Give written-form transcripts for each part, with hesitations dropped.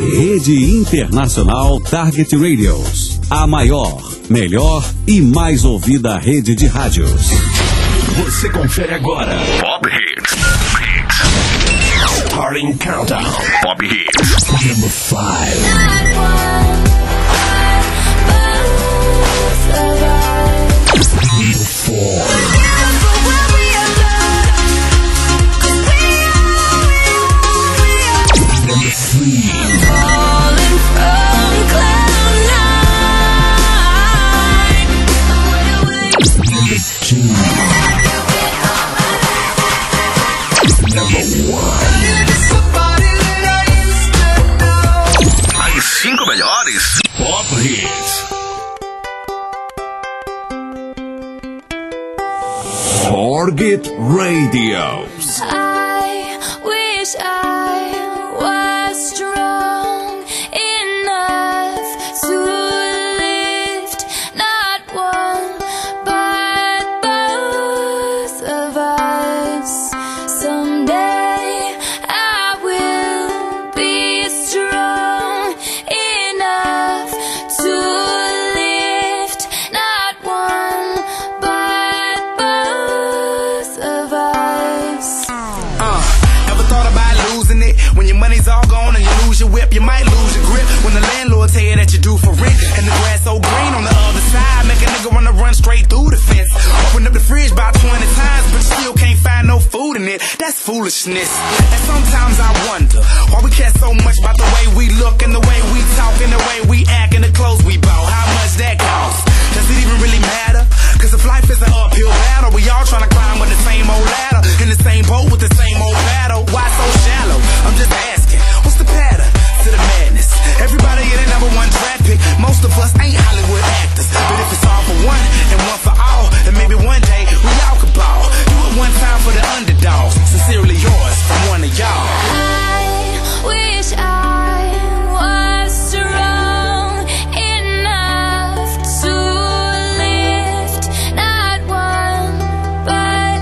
Rede Internacional Target Radios. A maior, melhor e mais ouvida rede de rádios. Você confere agora. Pop Hits. Starting Countdown. Pop Hits. Number 5. Number 4. Number 3. Falling from cloud 9. Number 2. Number 1. As 5 melhores Pop Hits. Target Radios. I wish I was strong enough to lift not one but both of us. Someday I will be strong enough to lift not one but both of us. Ever thought about losing it? When your money's all gone and you lose your whip, you might lose your grip. When the landlord tell you that you do for rent, and the grass so green on the other side, make a nigga wanna run straight through the fence. Open up the fridge about 20 times, but you still can't find no food in it. That's foolishness. And sometimes I wonder why we care so much about the way we look and the way we talk and the way we act and the clothes we bought. How much that costs? Does it even really matter? Cause if life is an uphill battle, we all trying to climb with the same old ladder, in the same boat with the same old battle. Why so shallow? I'm just asking, what's the pattern to the madness? Everybody in the number 1 draft pick. Most of us ain't Hollywood actors, but if it's all for one and one for all, then maybe one day we all could ball. Do it one time for the underdogs. Sincerely yours from one of y'all. I wish I was strong enough to lift not one but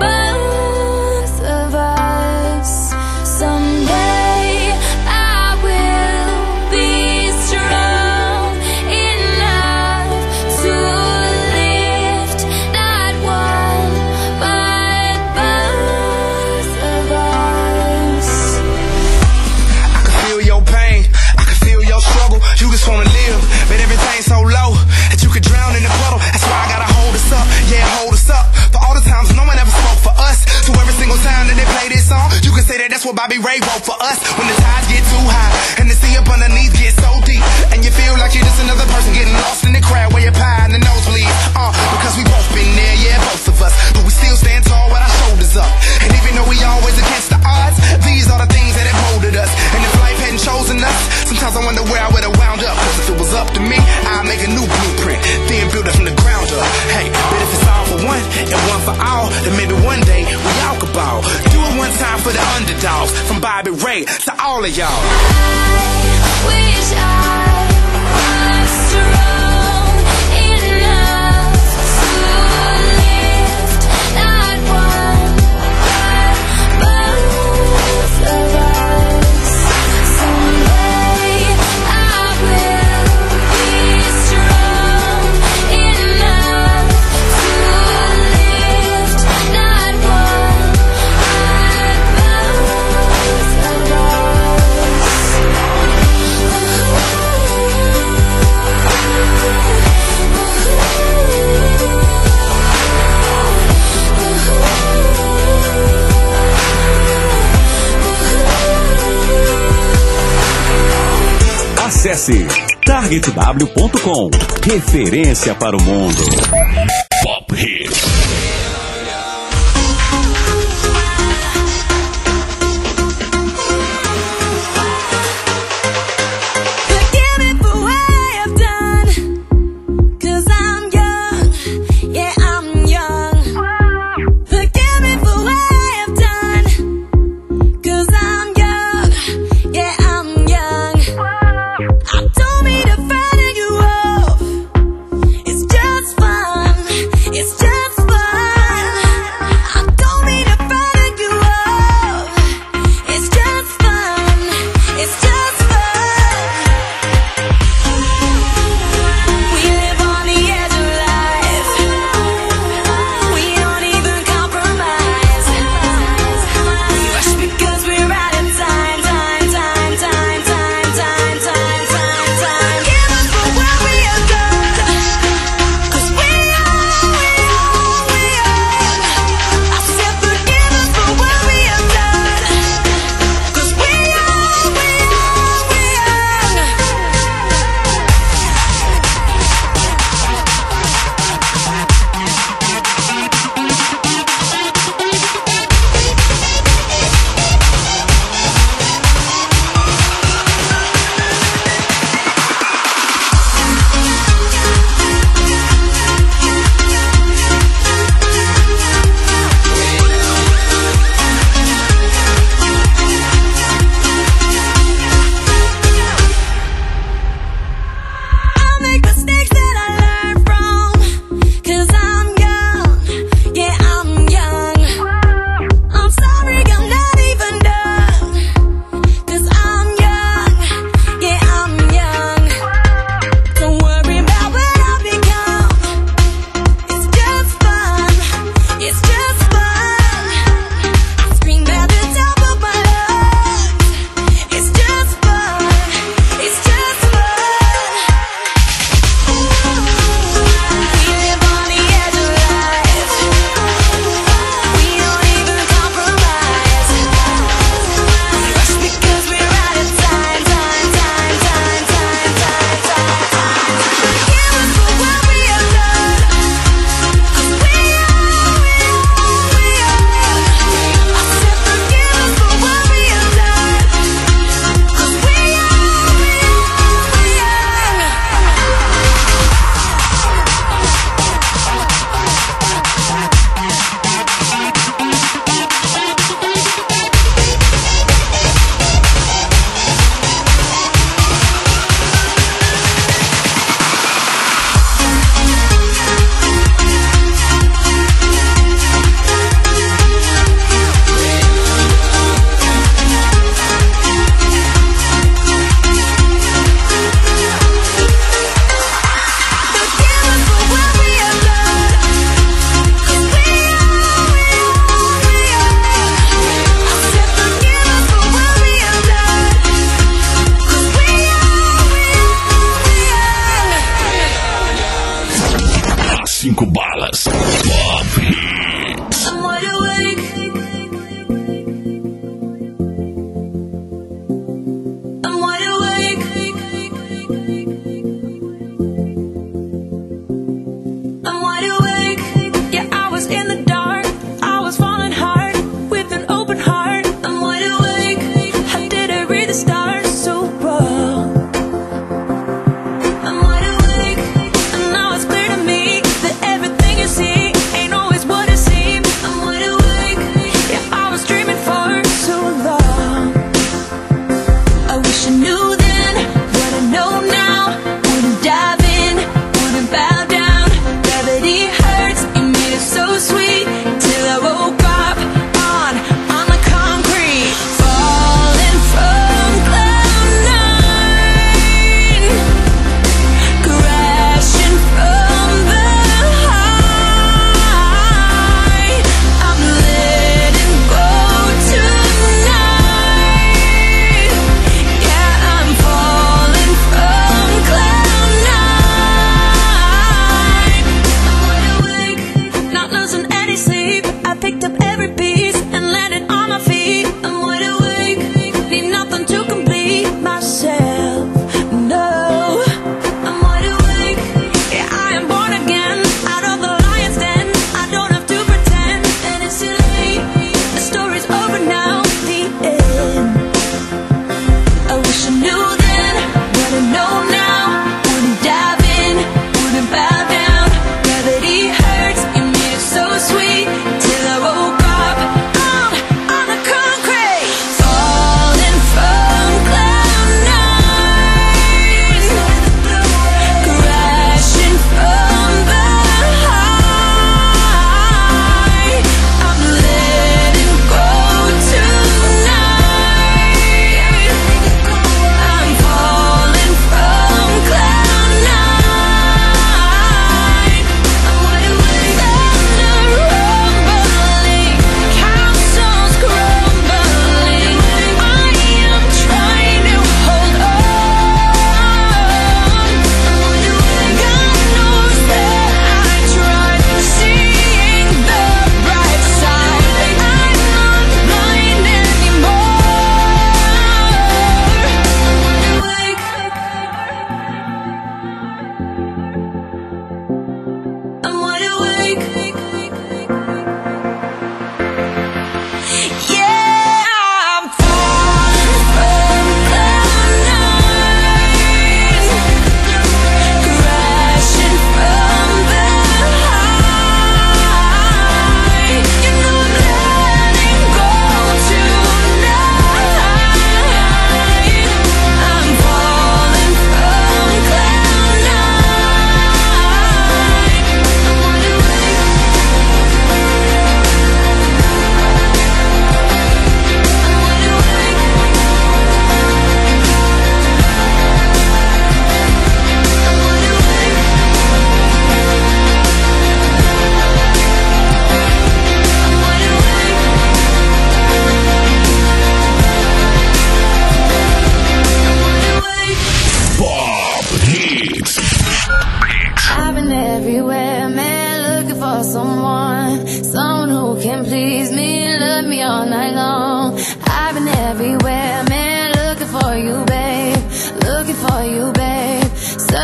both of us. Someday I will be strong enough to lift not one but both of us. I can feel your pain, I can feel your struggle. You just wanna live, but everything's so low that you could drown in the puddle. That's why I gotta hold us up, yeah, hold us up. For all the times no one ever spoke for us. So every single time that they play this song, you can say that that's what Bobby Ray wrote for us. When the tides get too high and the sea up underneath gets so deep, and you feel like you're just another person getting lost in the crowd where you're pie and the nosebleed. Because we both been there, yeah, both of us. But we still stand tall with our shoulders up. And even though we always against the odds, these are the things that have molded us. And if life hadn't chosen us, sometimes I wonder where I would have wound up. Cause if it was up to me, I'd make a new blueprint, then build it from the ground up. Hey, but if it's all for one and one for all, then maybe one day we all could ball. Do it one time for the underdogs, from Bobby Ray to all of y'all. I wish I was strong enough to lift not one but both of us. Someday I will be strong enough to lift not one but both of Acesse targetw.com. Referência para o mundo. Pop Hits. It's just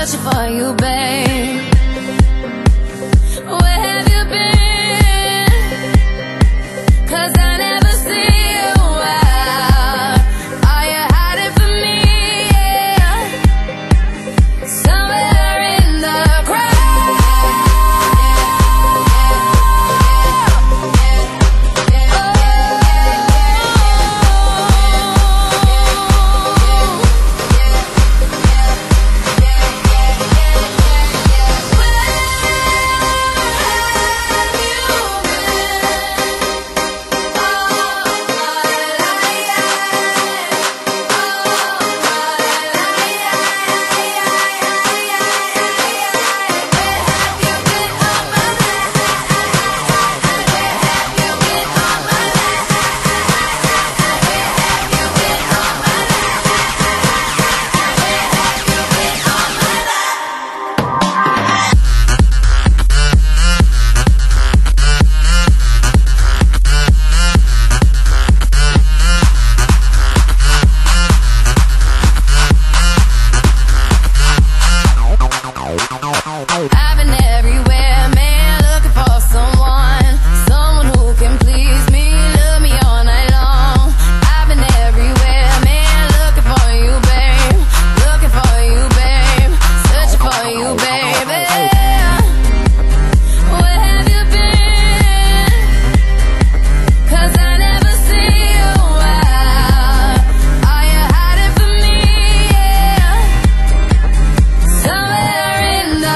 searching for you, babe. Where have you been? 'Cause I never see you out. Are you hiding from me? Yeah. Somewhere in the crowd. I've been everywhere, man, looking for someone who can please me, love me all night long. I've been everywhere, man, looking for you, babe, searching for you, baby. Where have you been? 'Cause I never see you out. Are you hiding from me? Yeah. Somewhere in the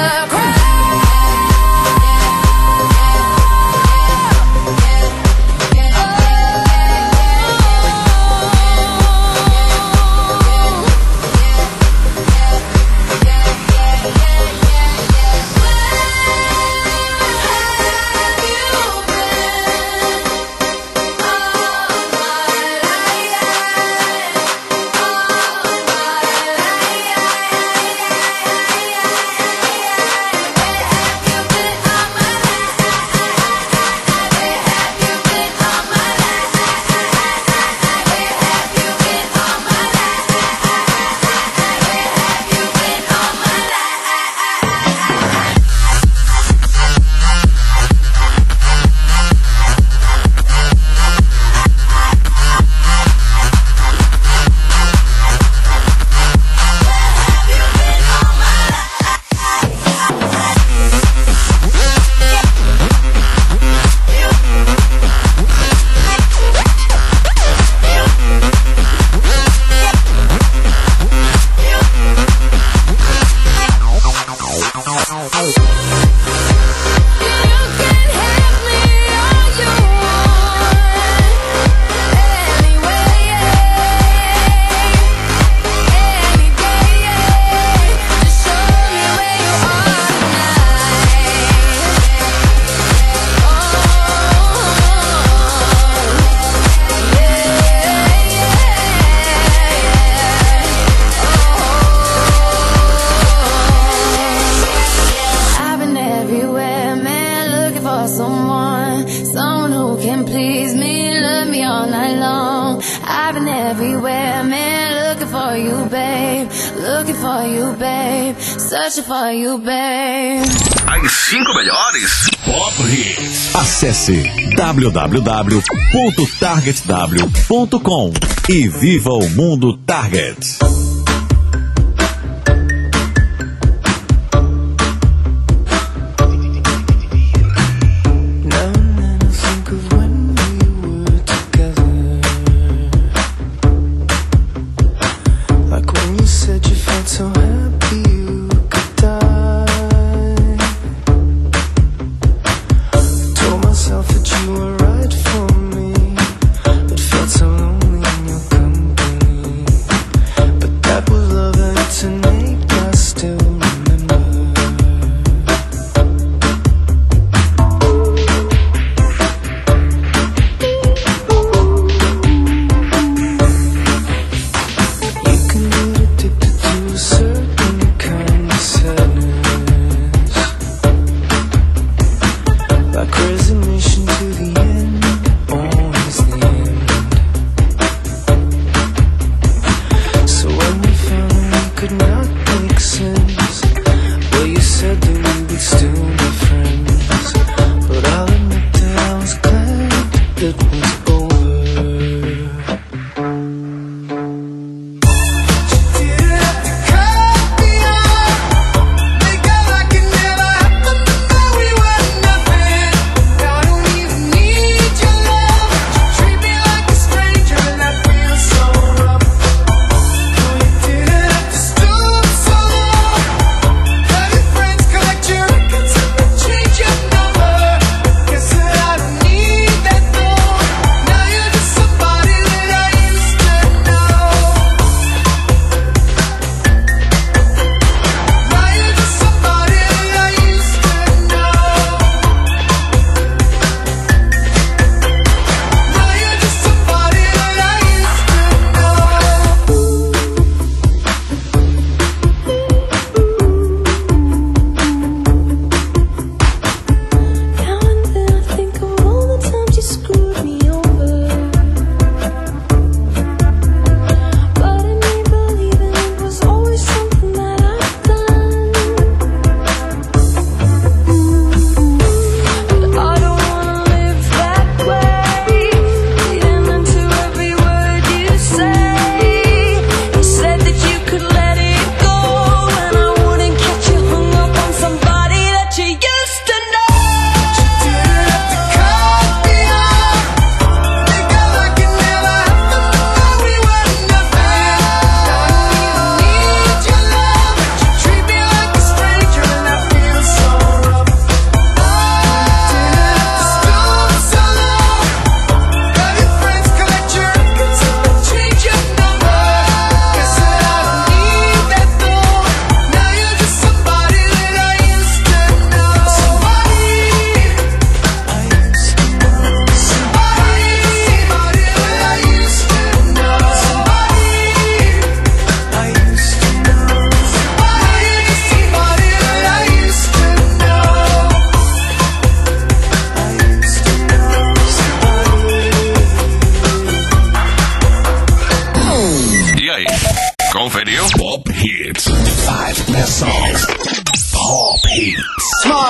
someone who can please me, love me all night long. I've been everywhere, man, looking for you, babe, searching for you, babe. As 5 melhores Pop Hits. Acesse www.targetw.com e viva o mundo Target. But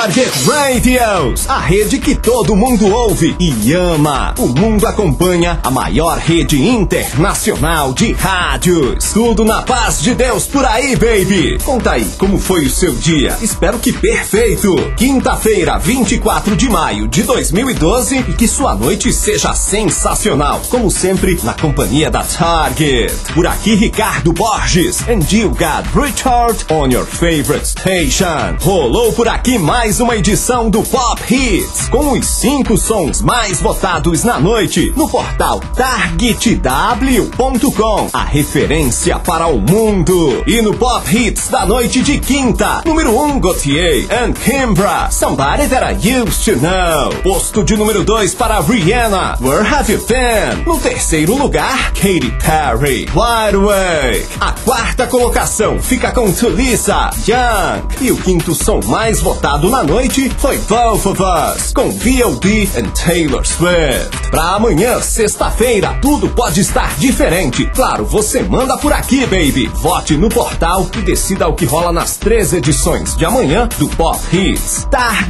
Target Radios, a rede que todo mundo ouve e ama. O mundo acompanha a maior rede internacional de rádios. Tudo na paz de Deus por aí, baby. Conta aí, como foi o seu dia? Espero que perfeito. Quinta-feira, 24 de maio de 2012 e que sua noite seja sensacional. Como sempre, na companhia da Target. Por aqui, Ricardo Borges. And you got Richard on your favorite station. Rolou por aqui mais uma edição do Pop Hits, com os 5 sons mais votados na noite, no portal targetw.com, a referência para o mundo. E no Pop Hits da noite de quinta, número 1, Gautier and Kimbra, Somebody That I Used to Know. Posto de número 2 para Rihanna, Where Have You Been? No terceiro lugar, Katy Perry, Wide Awake. A quarta colocação fica com Tulisa, Young. E o quinto som mais votado na noite foi Both of Us, com V.O.D. and Taylor Swift. Pra amanhã, sexta-feira, tudo pode estar diferente. Claro, você manda por aqui, baby. Vote no portal e decida o que rola nas 3 edições de amanhã do Pop Hits.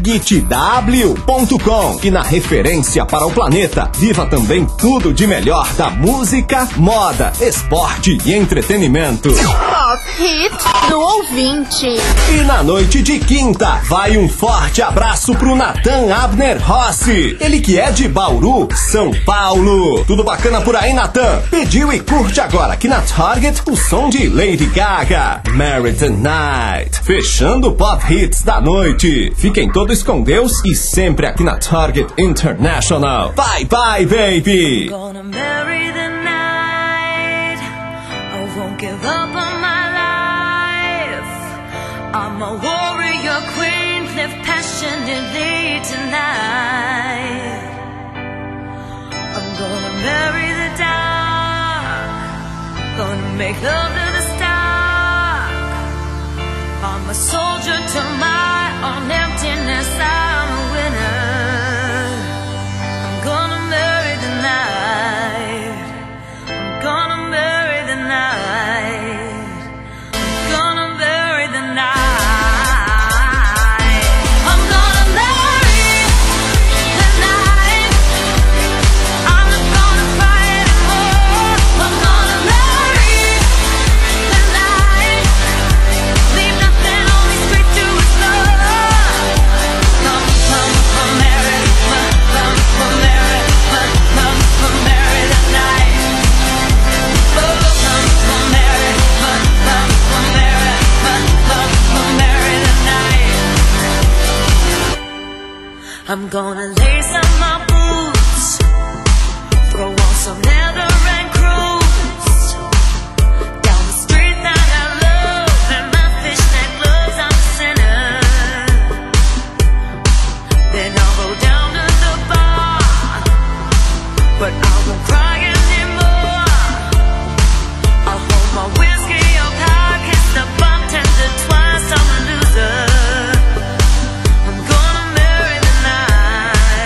targetw.com. E na referência para o planeta, viva também tudo de melhor da música, moda, esporte e entretenimento. Pop Hits do ouvinte. E na noite de quinta, vai um forte abraço pro Nathan Abner Rossi. Ele que é de Bauru, São Paulo. Tudo bacana por aí, Nathan? Pediu e curte agora aqui na Target o som de Lady Gaga, Married Tonight. Fechando o Pop Hits da noite. Fiquem todos com Deus e sempre aqui na Target International. Bye bye, baby. Gonna marry the night. I won't give up on my life. I'm a warrior queen, live passionately tonight. I'm gonna marry the dark, gonna make love to the stark. I'm a soldier to my own emptiness, I'm a winner. I'm gonna marry the night. I'm gonna marry the night. I'm gonna marry the night. I'm gonna marry the night. I'm not gonna cry anymore. I'm gonna marry the night. Leave nothing on me, straight to his love. Come, marry, marry the night. Oh, come, marry, marry the night. I'm gonna lace up my boots, throw on some leather and cruise down the street that I love, and my fishnet gloves, I'm a sinner. Then I'll go down to the bar, but I won't cry anymore. I'll hold my whiskey up high, kiss the bartender twice, I'm a loser. I'm gonna marry the night.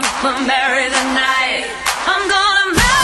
I'ma marry the night. I'm gonna marry.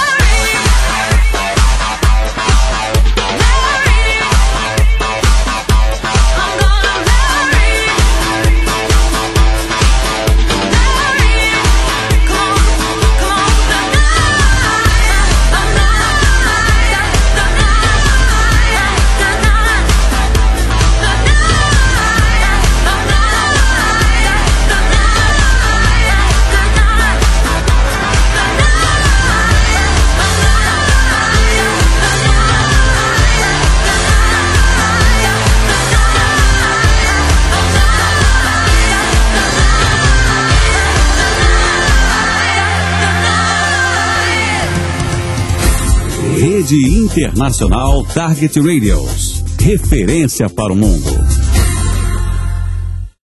Rede Internacional Target Radios. Referência para o mundo.